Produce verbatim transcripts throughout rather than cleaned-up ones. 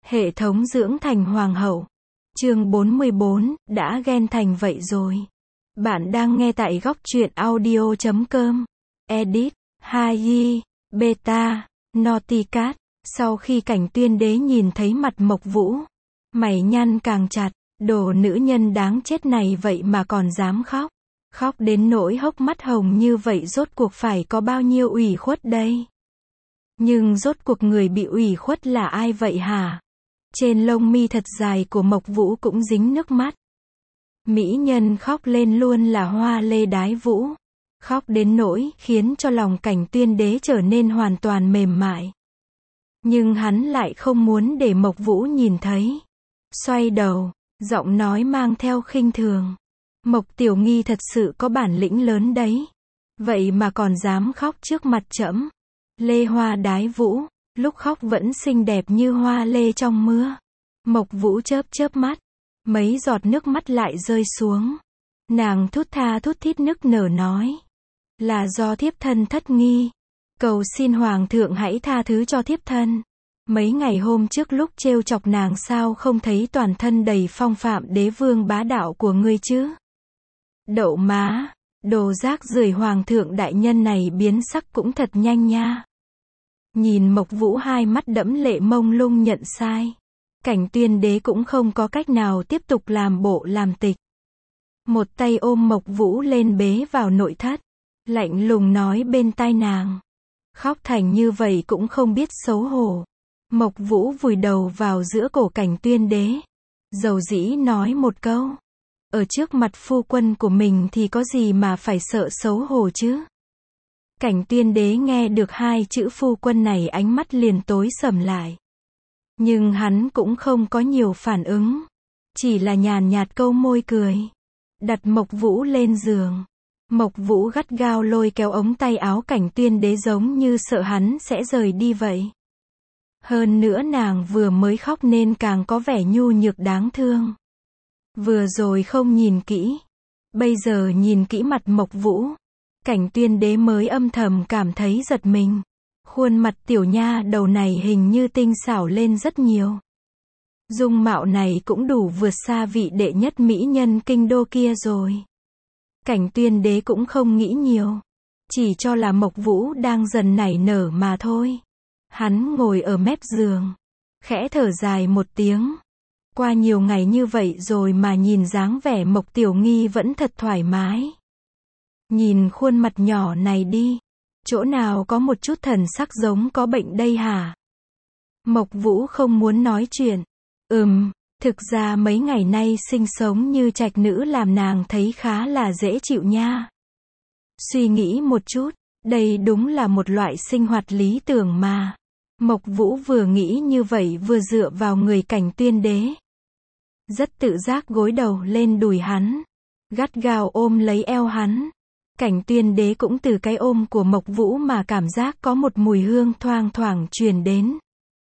Hệ thống dưỡng thành hoàng hậu. Chương bốn mươi bốn, đã ghen thành vậy rồi. Bạn đang nghe tại góc truyện audio chấm com. Edit, Hayi, Beta, Naughty Cat. Sau khi Cảnh Tuyên Đế nhìn thấy mặt Mộc Vũ, mày nhăn càng chặt, đồ nữ nhân đáng chết này vậy mà còn dám khóc. Khóc đến nỗi hốc mắt hồng như vậy rốt cuộc phải có bao nhiêu ủy khuất đây? Nhưng rốt cuộc người bị ủy khuất là ai vậy hả? Trên lông mi thật dài của Mộc Vũ cũng dính nước mắt. Mỹ nhân khóc lên luôn là Hoa Lê Đái Vũ. Khóc đến nỗi khiến cho lòng Cảnh Tuyên Đế trở nên hoàn toàn mềm mại. Nhưng hắn lại không muốn để Mộc Vũ nhìn thấy. Xoay đầu, giọng nói mang theo khinh thường. Mộc Tiểu Nghi thật sự có bản lĩnh lớn đấy. Vậy mà còn dám khóc trước mặt trẫm. Lê Hoa Đái Vũ, lúc khóc vẫn xinh đẹp như hoa lê trong mưa. Mộc Vũ chớp chớp mắt, mấy giọt nước mắt lại rơi xuống. Nàng thút tha thút thít nức nở nói, là do thiếp thân thất nghi. Cầu xin hoàng thượng hãy tha thứ cho thiếp thân. Mấy ngày hôm trước lúc trêu chọc nàng sao không thấy toàn thân đầy phong phạm đế vương bá đạo của ngươi chứ? Đậu má, đồ rác rưởi, hoàng thượng đại nhân này biến sắc cũng thật nhanh nha. Nhìn Mộc Vũ hai mắt đẫm lệ mông lung nhận sai. Cảnh Tuyên Đế cũng không có cách nào tiếp tục làm bộ làm tịch. Một tay ôm Mộc Vũ lên bế vào nội thất. Lạnh lùng nói bên tai nàng. Khóc thành như vậy cũng không biết xấu hổ. Mộc Vũ vùi đầu vào giữa cổ Cảnh Tuyên Đế. Dầu dĩ nói một câu. Ở trước mặt phu quân của mình thì có gì mà phải sợ xấu hổ chứ? Cảnh Tuyên Đế nghe được hai chữ phu quân này ánh mắt liền tối sầm lại. Nhưng hắn cũng không có nhiều phản ứng. Chỉ là nhàn nhạt câu môi cười. Đặt Mộc Vũ lên giường. Mộc Vũ gắt gao lôi kéo ống tay áo Cảnh Tuyên Đế giống như sợ hắn sẽ rời đi vậy. Hơn nữa nàng vừa mới khóc nên càng có vẻ nhu nhược đáng thương. Vừa rồi không nhìn kỹ. Bây giờ nhìn kỹ mặt Mộc Vũ. Cảnh Tuyên Đế mới âm thầm cảm thấy giật mình. Khuôn mặt tiểu nha đầu này hình như tinh xảo lên rất nhiều. Dung mạo này cũng đủ vượt xa vị đệ nhất mỹ nhân kinh đô kia rồi. Cảnh Tuyên Đế cũng không nghĩ nhiều. Chỉ cho là Mộc Vũ đang dần nảy nở mà thôi. Hắn ngồi ở mép giường. Khẽ thở dài một tiếng. Qua nhiều ngày như vậy rồi mà nhìn dáng vẻ Mộc Tiểu Nghi vẫn thật thoải mái. Nhìn khuôn mặt nhỏ này đi. Chỗ nào có một chút thần sắc giống có bệnh đây hả? Mộc Vũ không muốn nói chuyện. Ừm, thực ra mấy ngày nay sinh sống như trạch nữ làm nàng thấy khá là dễ chịu nha. Suy nghĩ một chút, đây đúng là một loại sinh hoạt lý tưởng mà. Mộc Vũ vừa nghĩ như vậy vừa dựa vào người Cảnh Tuyên Đế. Rất tự giác gối đầu lên đùi hắn. Gắt gao ôm lấy eo hắn. Cảnh Tuyên Đế cũng từ cái ôm của Mộc Vũ mà cảm giác có một mùi hương thoang thoảng truyền đến.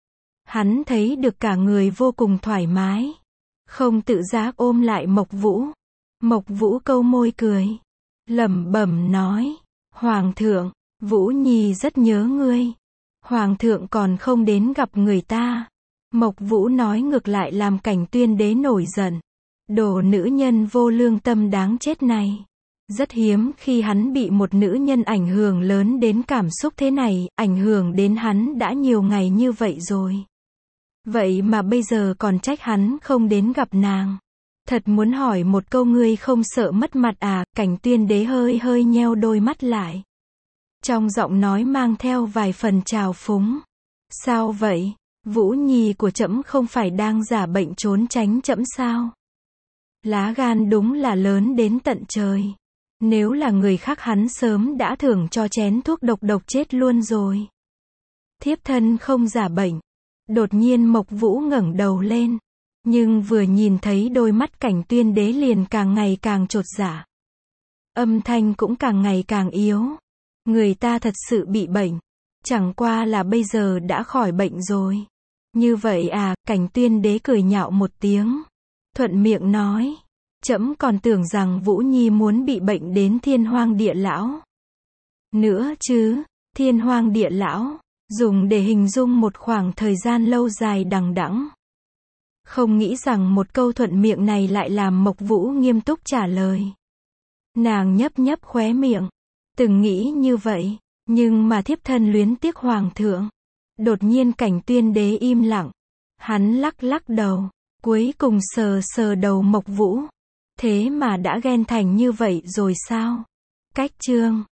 Hắn thấy được cả người vô cùng thoải mái. Không tự giác ôm lại Mộc Vũ. Mộc Vũ câu môi cười. Lẩm bẩm nói. Hoàng thượng, Vũ Nhi rất nhớ ngươi. Hoàng thượng còn không đến gặp người ta. Mộc Vũ nói ngược lại làm Cảnh Tuyên Đế nổi giận. Đồ nữ nhân vô lương tâm đáng chết này. Rất hiếm khi hắn bị một nữ nhân ảnh hưởng lớn đến cảm xúc thế này, ảnh hưởng đến hắn đã nhiều ngày như vậy rồi. Vậy mà bây giờ còn trách hắn không đến gặp nàng. Thật muốn hỏi một câu, ngươi không sợ mất mặt à? Cảnh Tuyên Đế hơi hơi nheo đôi mắt lại. Trong giọng nói mang theo vài phần trào phúng. Sao vậy? Vũ Nhi của trẫm không phải đang giả bệnh trốn tránh trẫm sao? Lá gan đúng là lớn đến tận trời. Nếu là người khác hắn sớm đã thưởng cho chén thuốc độc độc chết luôn rồi. Thiếp thân không giả bệnh. Đột nhiên Mộc Vũ ngẩng đầu lên. Nhưng vừa nhìn thấy đôi mắt Cảnh Tuyên Đế liền càng ngày càng chột dạ. Âm thanh cũng càng ngày càng yếu. Người ta thật sự bị bệnh. Chẳng qua là bây giờ đã khỏi bệnh rồi. Như vậy à? Cảnh Tuyên Đế cười nhạo một tiếng. Thuận miệng nói. Trẫm còn tưởng rằng Vũ Nhi muốn bị bệnh đến thiên hoang địa lão. Nữa chứ, thiên hoang địa lão, dùng để hình dung một khoảng thời gian lâu dài đằng đẵng. Không nghĩ rằng một câu thuận miệng này lại làm Mộc Vũ nghiêm túc trả lời. Nàng nhấp nhấp khóe miệng. Từng nghĩ như vậy, nhưng mà thiếp thân luyến tiếc hoàng thượng. Đột nhiên Cảnh Tuyên Đế im lặng. Hắn lắc lắc đầu, cuối cùng sờ sờ đầu Mộc Vũ. Thế mà đã ghen thành như vậy rồi sao? Cách chương